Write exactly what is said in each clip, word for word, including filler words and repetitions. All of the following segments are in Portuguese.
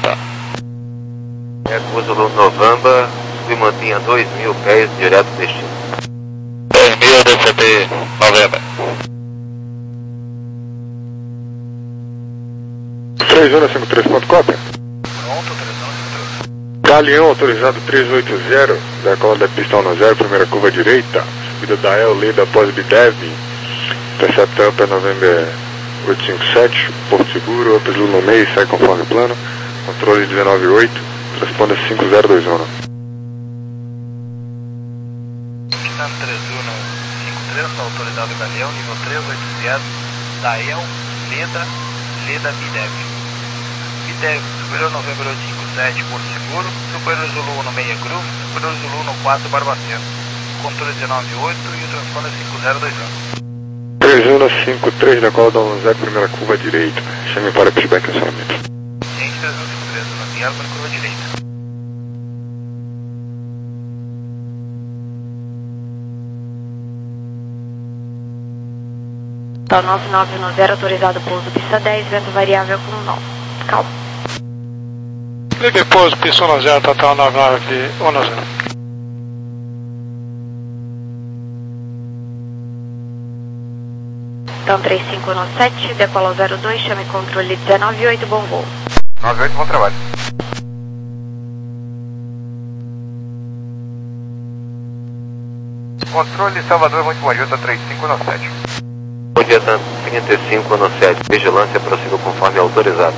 direita. Eco Zulu November, submantenha dois mil pés direto destino. dois mil D C P November. três um cinco três ponto cópia. Pronto, três um cinco três. Galeão autorizado trezentos e oitenta, decola da pista um zero, primeira curva direita, subida da El, lida após Bidev, intercepta Upper November oito cinco sete, Porto Seguro, Upper Zulu no meio, sai conforme plano, controle dezenove oito, responda cinco zero dois um. Stand três um cinco três, autorizado Galeão, nível trezentos e oitenta, da El, lida, lida Bidev. Bidev, Superior November oito cinco sete, Porto Seguro, Superior Zulu no meia Groove, Superior Zulu no quatro, Barbacena. Controle dezenove oito e o transponder cinco zero dois um. três um cinco três, decola da um zero, primeira curva direita. Chame para pushback e cancelamento. Gente, três um cinco três, mantenha para a curva direita. Tá nove nove um zero, autorizado pouso pista dez, vento variável com nove. Calma. Ligue pouso pista um zero, total nove nove um zero. Então três cinco um sete, decola zero dois, chame controle dezenove oito, bom voo. nove oito, bom trabalho. Controle Salvador, muito bom dia, tá três cinco um sete. Bom dia, tanto trinta e cinco no sete, vigilância prosseguiu conforme autorizado.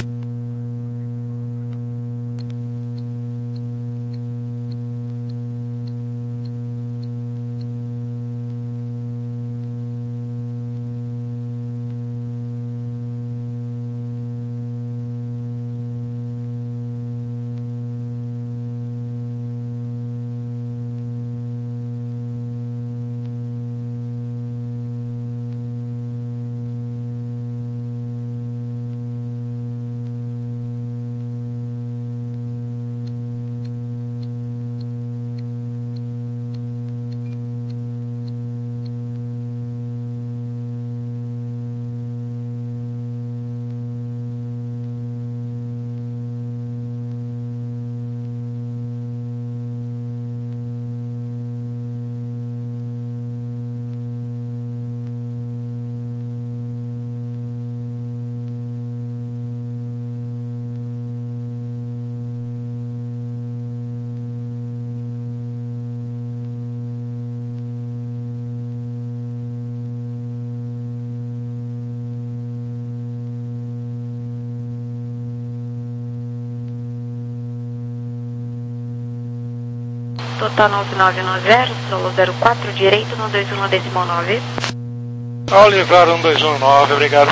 Total nove nove um zero, solo zero quatro, direito no dois um decimal nove. Olivar um dois um nove, obrigado.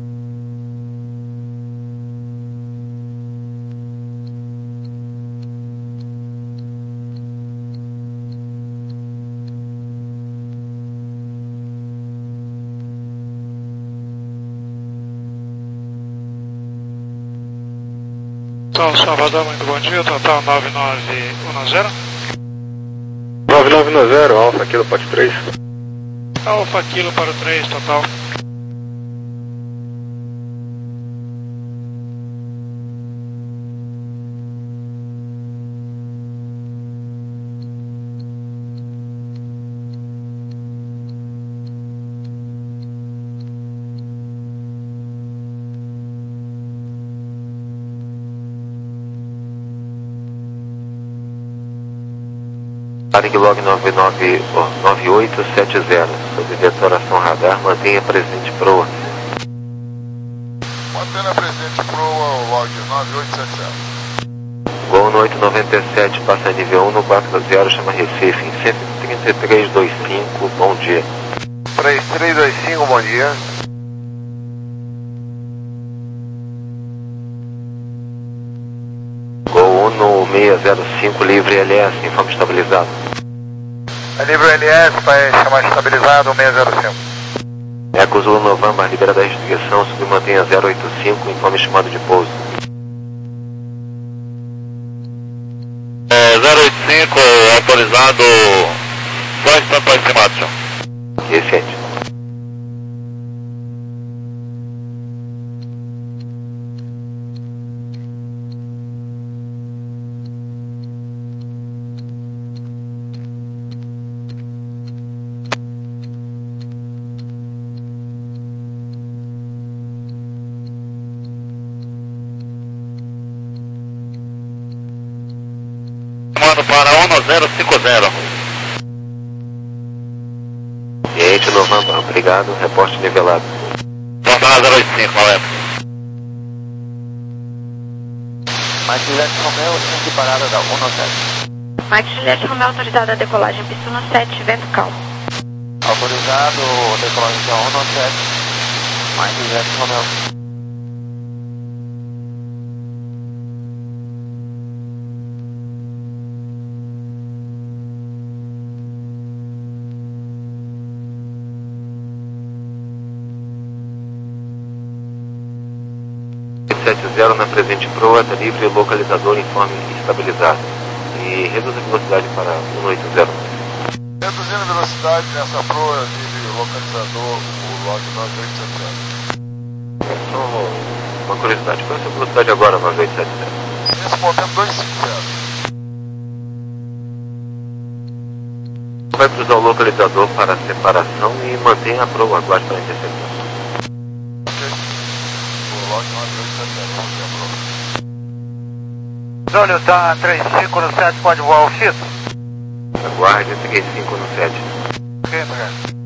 Então, Salvador, muito bom dia, total nove nove um zero. nove nove um zero, Alfa Kilo Pote três. Alfa Kilo para o três, total. Varig log nove nove nove oito sete zero, sob detonação radar, mantenha presente proa. Mantenha presente proa, log nove oito sete zero. Gol no oito nove sete, passa nível um no quatro zero, chama Recife em cento e trinta e três vinte e cinco, bom dia. três três dois cinco, bom dia. Gol um no seis zero cinco, livre L S, informe estabilizado. A livre L S vai chamar estabilizado seis zero cinco. Eco Zulu November, libera da restrição, submantenha zero oito cinco, informe estimado de pouso. É, zero oito cinco, autorizado, só estampa estimado, senhor. Recente. para um zero cinco zero. Cliente Novembro, obrigado, reporte nivelado. Fontana zero oito cinco, valeu. Mike Juliette Romeo, cinco parada da um sete. Mike Juliette Romeo, autorizada a decolagem, pista um sete, vento calmo. Autorizado, decolagem da um sete. Mike Juliette Romeo. sete zero na presente proa, está livre, localizador informe estabilizado. E reduz a velocidade para um oito zero. Reduzindo a velocidade nessa proa, livre, localizador, o log nove oito sete zero. Só uma curiosidade, qual é a sua velocidade agora, nove oito sete zero? Nesse momento, dois cinco zero. Vai cruzar o localizador para a separação e mantenha a proa, aguarde para a interceptação. Zônio, tá três cinco no sete, pode voar o X? Aguarde, três cinco no sete. Ok, obrigado.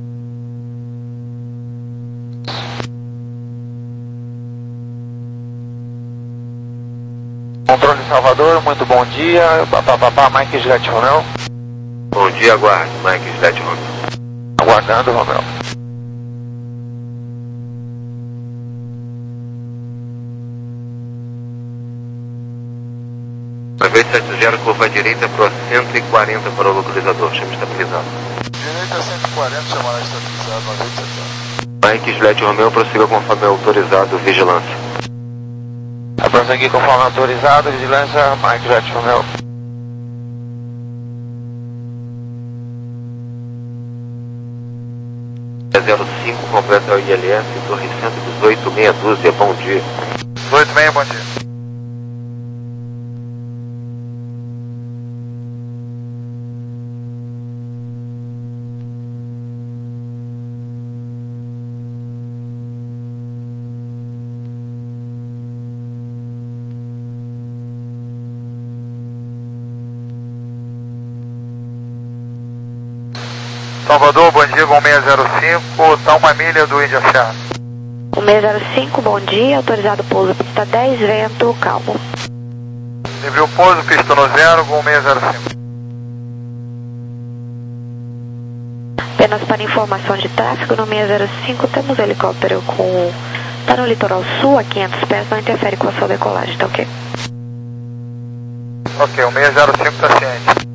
Controle Salvador, muito bom dia. Papapá, Mike Juliette Romeo. Bom dia, aguarde, Mike Juliette Romeo. Aguardando, Romeo. nove oito sete zero, curva à direita, para cento e quarenta para o localizador, chama estabilizado. Direita cento e quarenta, chamará estabilizado, nove oito sete zero. Mike Juliette Romeo, prossiga conforme autorizado, vigilância. A prosseguir conforme autorizado, vigilância, Mike Juliette Romeo. zero cinco, completa o I L S, torre cento e dezoito, meia dúzia, bom dia. dezoito, meia, bom dia. Salvador, bom dia, Gol seis zero cinco, tá uma milha do Índia Chá. um seis zero cinco, bom dia, autorizado pouso, pista dez, vento calmo. Livre o pouso, pista no zero, Gol seis zero cinco. Apenas para informação de tráfego, no seis zero cinco temos helicóptero com... Tá no litoral sul, a quinhentos pés, não interfere com a sua decolagem, tá ok? Ok, o seis zero cinco tá ciente.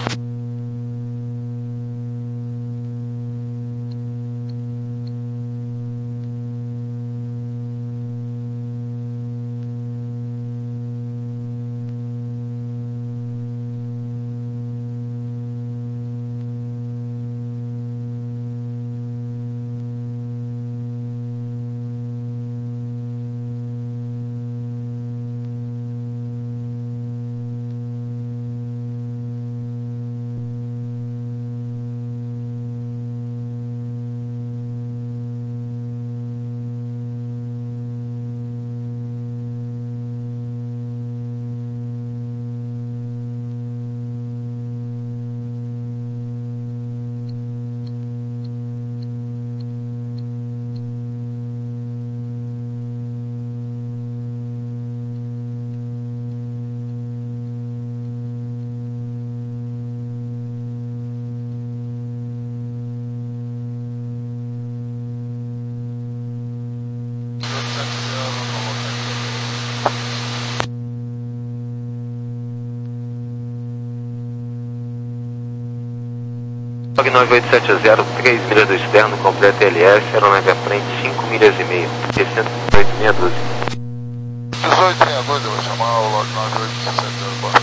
Log nove oito sete zero, três milhas do externo, completa L S, aeronave à frente, cinco milhas e meia, cento e dezoito, meia dúzia. dezoito, meia dúzia, vou chamar o log nove oito sete zero, bora.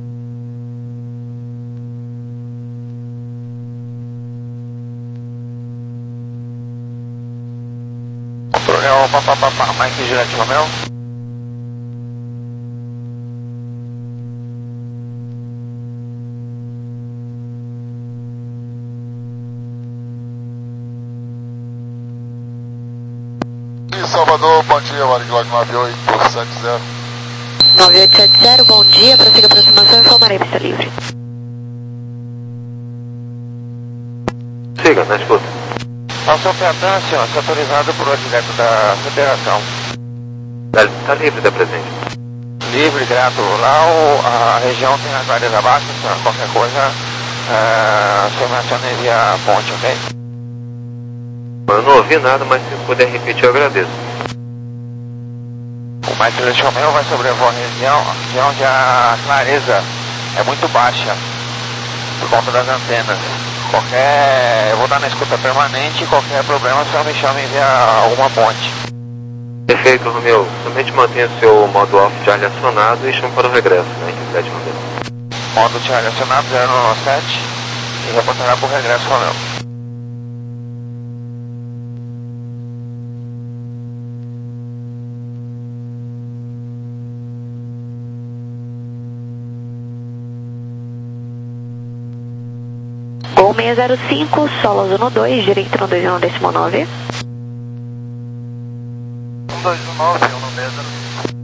Controle, papapá, Mike Juliette Romeo. Salvador, bom dia, Variglag nove oito sete zero. nove oito sete zero, bom dia, prossiga a aproximação e informarei pista livre. Siga, na escuta. Ao seu Peatã, senhor, se autorizado por ordem direta da Federação. Tá, tá livre da presente. Livre, grato. Lá o, a região tem as áreas abaixo, senhor. Qualquer coisa, é, o senhor me aciona via ponte, ok? Eu não ouvi nada, mas se puder repetir, eu agradeço. O mais celestial meu vai sobrevoar a região, a região onde a clareza é muito baixa, por conta das antenas. Qualquer... eu vou dar na escuta permanente e qualquer problema só me chame via alguma ponte. Perfeito, Romeu. Somente mantenha seu modo off Charlie acionado e chame para o regresso, né? Em sete Romeu. Modo Charlie acionado zero sete e reportará para o regresso, Romeu. Gol seis zero cinco, solo zero dois, direito no dois um décimo nove. um dois um nove, um no seis zero cinco.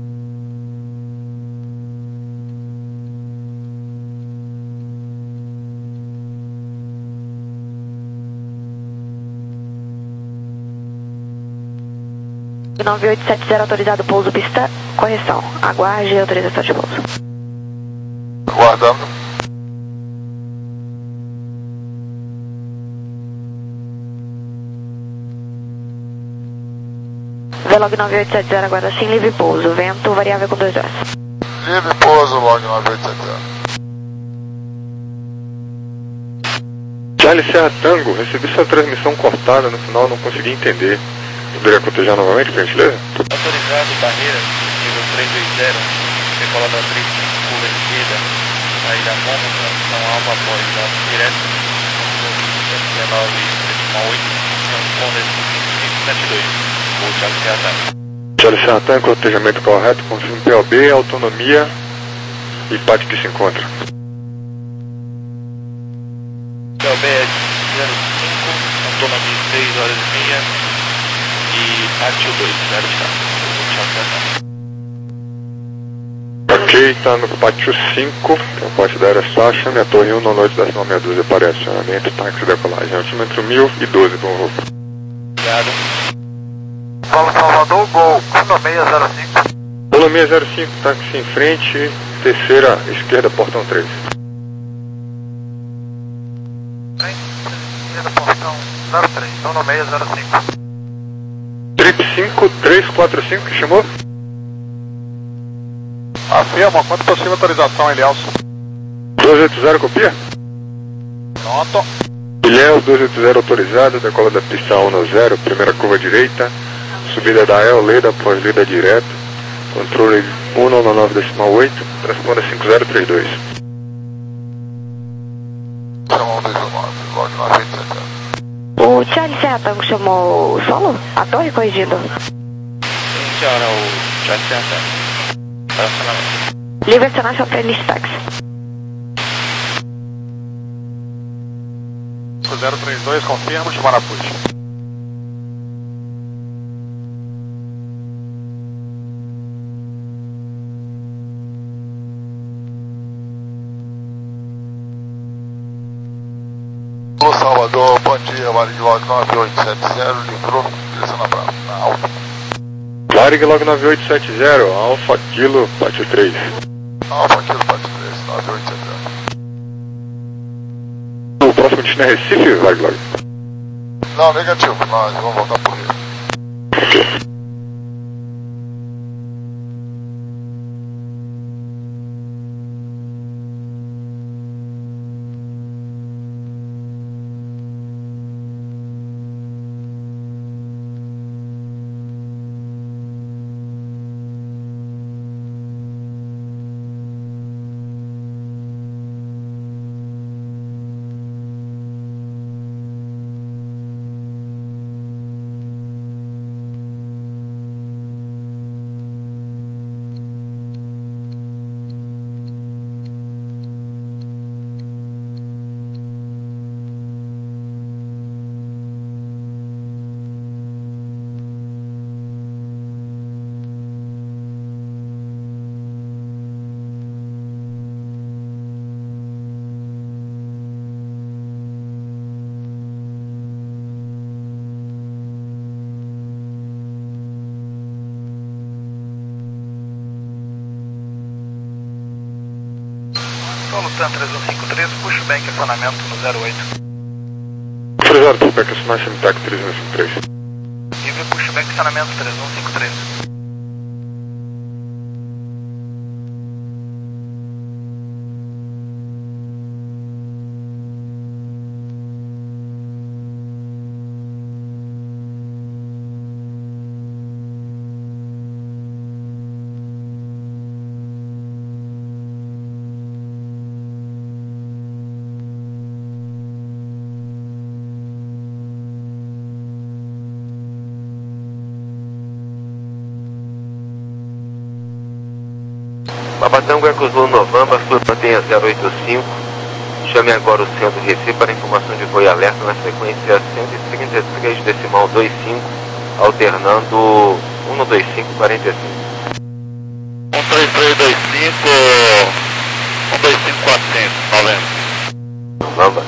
nove oito sete zero autorizado pouso pista, correção. Aguarde autorização de pouso. Aguardando. Velog nove oito sete zero, aguarda sim, livre pouso. Vento variável com dois horas. Livre pouso, log nove oito sete zero. Charlie Serra Tango, recebi sua transmissão cortada, no final não consegui entender. Poderia cotejar novamente, por gentileza? Autorizado, barreira, nível três dois zero, decolada três, curva esquerda, saída bomba, transição alfa após alfa direto, dezenove, oito, Honda cinco sete dois, vou Charlie Serra Tango. Charlie Serra Tango, cotejamento correto, confirme P O B, autonomia e pátio que se encontra. P O B é zero cinco, autonomia seis horas e meia. E pátio dois, zero está. Ok, está no pátio cinco, que é o pátio da Aerostar, chame a torre um, noite décima meia dúzia para acionamento, táxi de decolagem, altímetro mil e doze, bom voo. Obrigado. Paulo Salvador, gol um seis zero cinco. Polo seis zero cinco, táxi em frente, terceira, esquerda, portão três. Esquerda, portão zero três, um seis zero cinco. Trip cinco três quatro cinco, que chamou? Afirma, quanto possível autorização, Elielson? dois oito zero, copia? Pronto. Ilhéus dois oito zero autorizado, decola da pista um no zero, primeira curva direita, subida da El, leda após leda direto, controle um nove nove decimal oito, transponda cinco zero três dois. um dois um nove, log nove oito sete zero. O Charlie Serra Tango chamou o solo? A torre corrigido. Sim, senhora, o Charlie Serra Tango. Relacionamento. Livre acionar sua playlist táxi. zero três dois, confirmo, de Marapuz. Alô, Salvador, bom dia, Varig Log nove oito sete zero, livrou, direção na Brava, na Alfa. Varig Log nove oito sete zero, Alfa Kilo, pátio três. Alfa, Kilo, Pátio três, nove oito sete zero. O próximo destino é Recife, Varig Log? Não, negativo, nós vamos voltar por Rio. Ok. Solo Tan três um cinco três, pushback acionamento no zero oito. Autorizado, pushback acionamento M T A C três um cinco três. Livre pushback acionamento três um cinco três. Papatango Eco Zulu Novamba, sua mantenha zero oito cinco. Chame agora o centro de Recife para informação de voo e alerta na frequência cento e trinta e três decimal vinte e cinco, alternando um dois cinco quarenta e cinco. um três três dois cinco, um dois cinco quatro cinco, valendo. Novamba.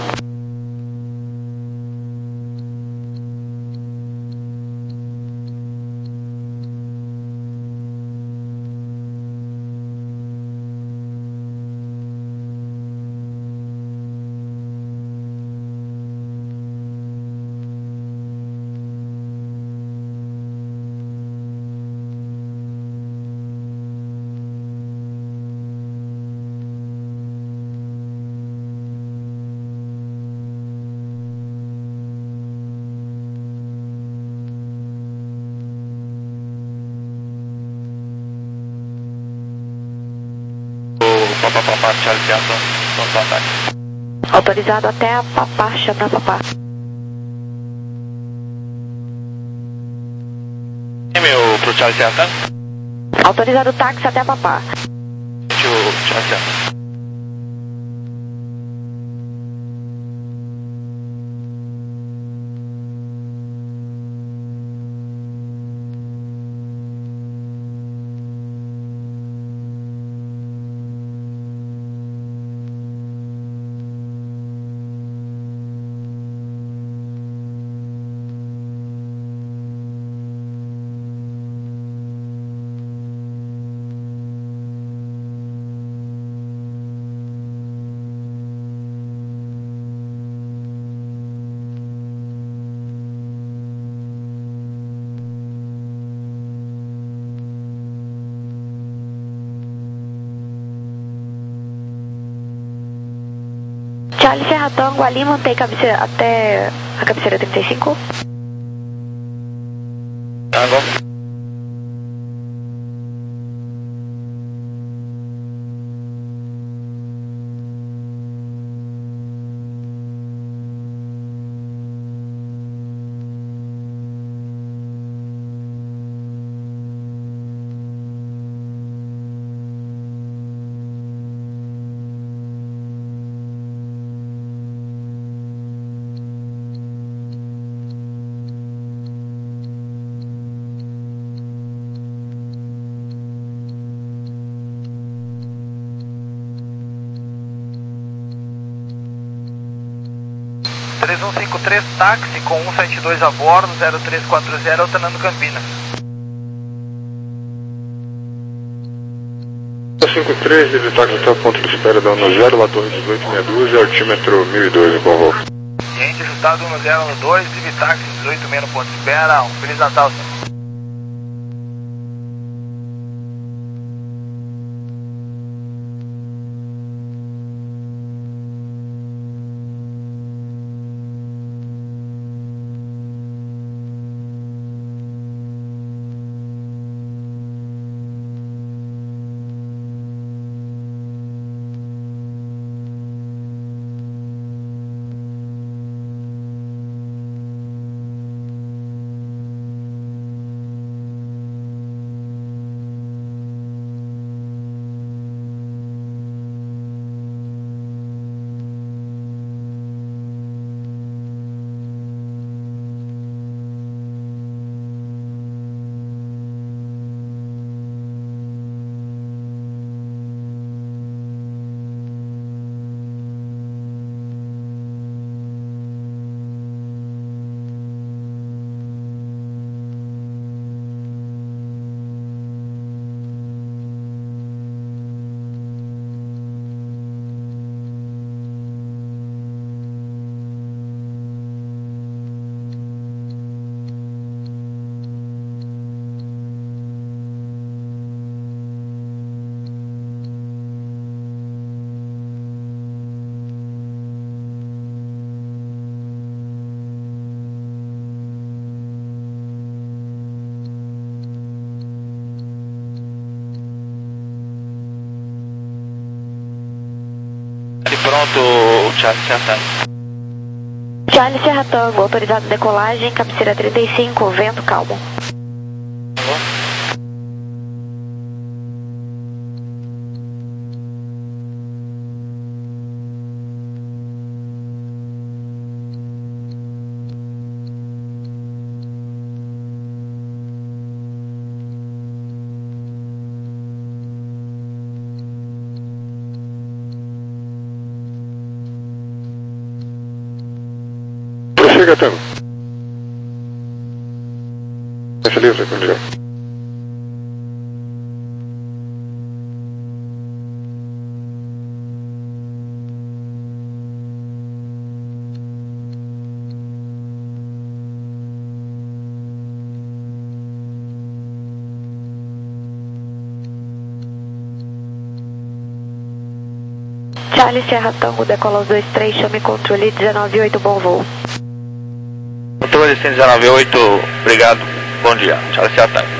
Papapá, Charlie Delta, pronto ataque. Autorizado até a Papá, chama a Papá. E-mail pro Charlie Delta. Autorizado o táxi até a Papá. Tio Charlie Delta. Charlie Serra Tango, ali mantém cabeceira, até a cabeceira trinta e cinco. Tango. três um cinco três, táxi com um sete dois a bordo, zero três quatro zero, alternando Campinas. cinco três, livre táxi até o ponto de espera da um zero, lá torre dezoito sessenta e dois, altímetro mil e doze, bom voo. Cliente ajustado um zero um dois, livre táxi dezoito sessenta no ponto de espera, um Feliz Natal, senhor. pronto, o Charlie Serra Tango. Charlie Serra Tango, autorizado decolagem, cabeceira trinta e cinco, vento calmo. Chega, Tango. Deixa livre, condição. Charlie Serra Tango, decola os dois três, chame controle dezenove oito, bom voo. Controle dezenove oito, obrigado, bom dia, Charlie Serra Tango.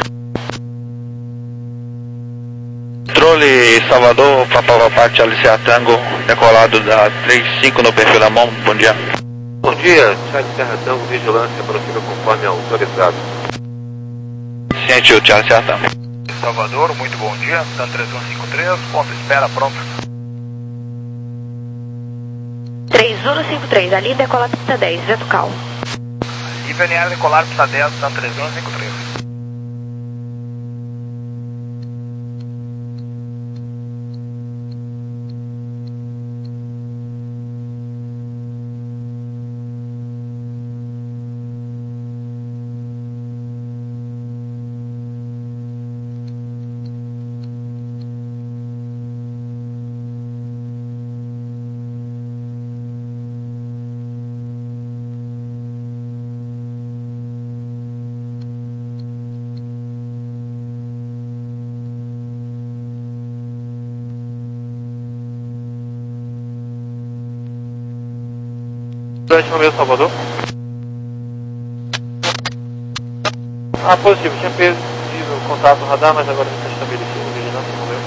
Controle Salvador, Papa Papa, Charlie Serra Tango, decolado da trinta e cinco no perfil da mão, bom dia. Bom dia, Charlie Serra Tango, vigilância, prossiga conforme autorizado. Ciente, o Charlie Serra Tango. Salvador, muito bom dia, TAN três um cinco três, ponto espera, pronto. três um cinco três, ali decola pista dez, vento calmo. I V N R decolar pista dez, TAN três um cinco três. Durante o meu Salvador? Ah, positivo. Tinha perdido o contato no radar, mas agora está estabelecido. Vigilância, moveu.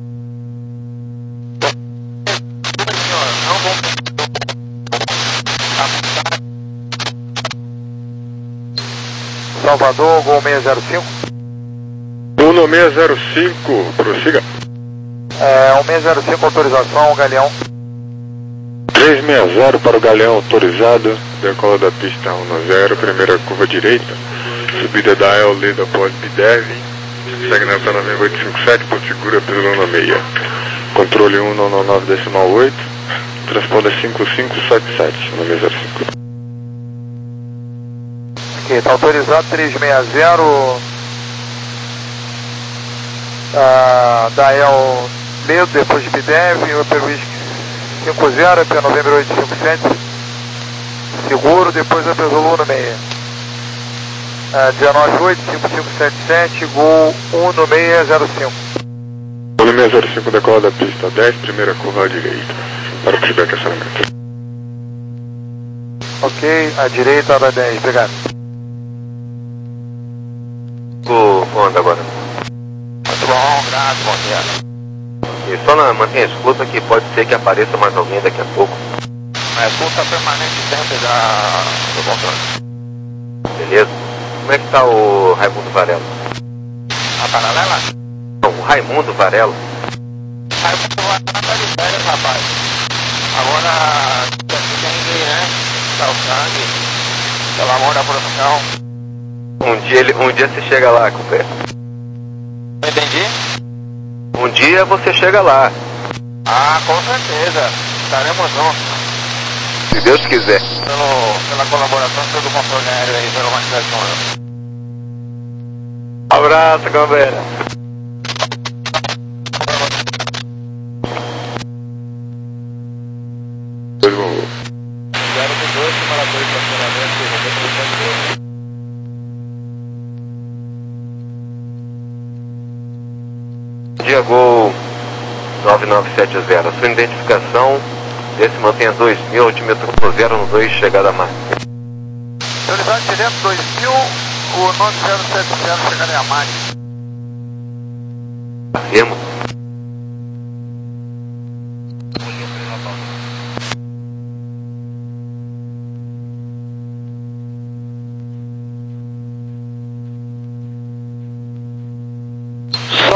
Salvador, Gol seis zero cinco. Uno seis zero cinco, prossiga. É, um seis zero cinco, autorização, Galeão. três seis zero para o Galeão autorizado, decola da pista dez, primeira curva direita, subida da El Leda após B dez, segue na pista nove oito cinco sete, ponto segura pelo Luna seis. Controle um nove nove decimal oito, transponder cinco cinco sete sete, um seis zero cinco. Ok, está autorizado três seis zero, ah, da El Leda, depois de B dez, o Perwis cinco zero, P Novembro oito cinco sete, seguro, depois a Luna seis. Uh, dezenove oito, cinco cinco sete sete, Gol um seis zero cinco. Gol seis zero cinco, decola da pista dez, primeira curva à direita, para o feedback acionamento. Ok, à direita da dez, obrigado. O Honda agora. Muito bom, graças, bom dia. E só na, mantenha a escuta que pode ser que apareça mais alguém daqui a pouco. A escuta permanente sempre da, do controle. Beleza. Como é que tá o Raimundo Varela? A paralela? Não, o Raimundo Varela. Raimundo Varela tá de férias, rapaz. Agora tem que, né? Dá o sangue, pelo amor da profissão. Um dia, ele, um dia você chega lá, companheiro. Não entendi? Um dia você chega lá. Ah, com certeza. Estaremos juntos. Se Deus quiser. Pelo, pela colaboração de todo o controle aéreo aí, pela quantidade de número. Abraço, galera. Dois vão. zero dois, simulador de estacionamento, noventa Dia Gol nove nove sete zero. Sua identificação, esse mantenha dois mil, altímetro zero no dois, chegada a mar. Unidade direto dois mil, o nove zero sete zero, chegada a mar. Afirmo.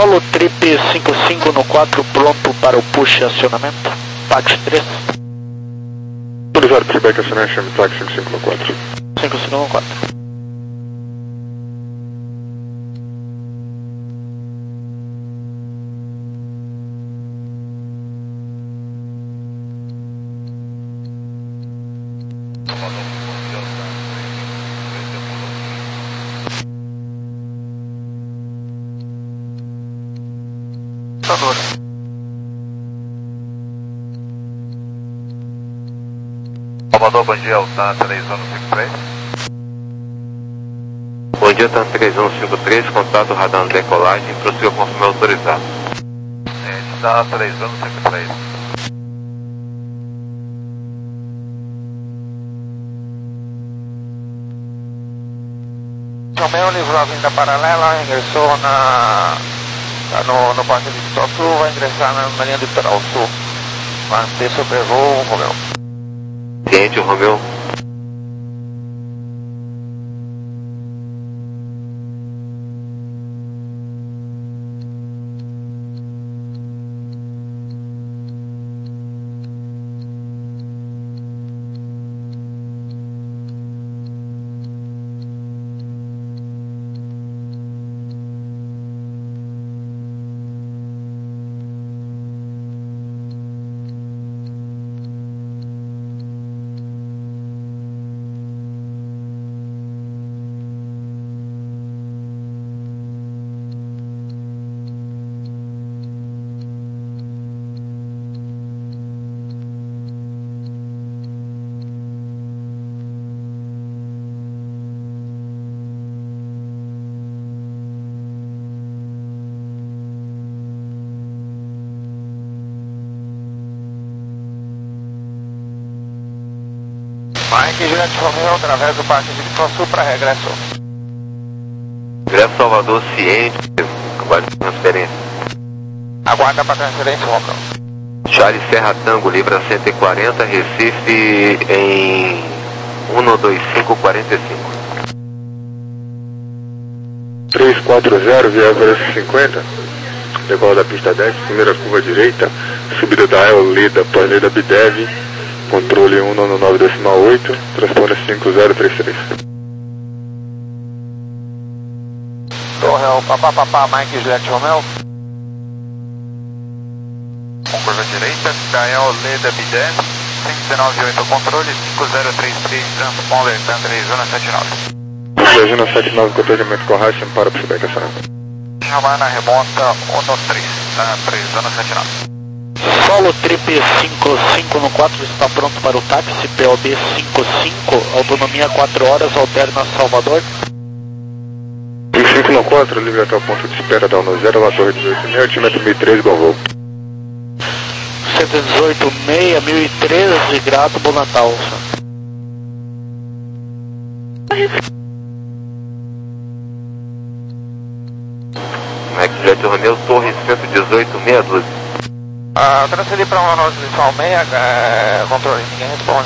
Solo Trip cinco cinco no quatro, pronto para o push e acionamento. Táxi três. Autorizado feedback acionamento, chame táxi cinco cinco no quatro. cinco cinco no quatro. Salvador, bom dia, Altan três um cinco três. Bom dia, Altan três um cinco três, contato radar na decolagem, prossiga conforme autorizado. É, está três um cinco três. Romeo livrou a vinda paralela, ingressou na, no, no Parque do Litoral Sul, vai ingressar na, na linha do Litoral Sul. Manter sobrevoo, Romeo. Ciente, Romeo. Mike Juliette Romeo, através do Parque de Litoral Sul para regresso. Ingresso Salvador, ciente, aguarde transferência. Aguarda para transferência, Romeo. Charlie Serra Tango, Libra cento e quarenta, Recife em um dois cinco quatro cinco. três quatro zero, via cinquenta, decola da pista dez, primeira curva direita, subida da El Leda, pós-Leda Bidev, controle um nove nove decimal oito, transponder cinco zero três três. Torre ao papá papá, Mike Juliette Romeo. Com curva direita, da El Leda Bidev, cinco nove oito controle, cinco zero três três, transponder, três um sete nove. três um sete nove, contornamento com raio, para o feedback acionamento. Havana remota um três, três um sete nove. Solo Trip cinco cinco no quatro está pronto para o táxi, P O B cinco cinco, autonomia quatro horas, alterna Salvador. cinco cinco no quatro, livre até o ponto de espera da um zero, lá torre dezoito e meio, altímetro mil e três, bom voo. cento e dezoito seis, mil e treze, grato, bom Natal. Mike Juliette Romeo, Torre cento e dezoito, meia dúzia. Ah, transferi para uma nós inicial meia, é, controle, ninguém responde.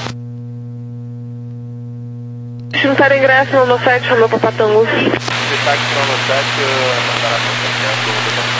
Destinatário ingresso no sete, Romeu Papatango. Destaque para o sete, mandará para o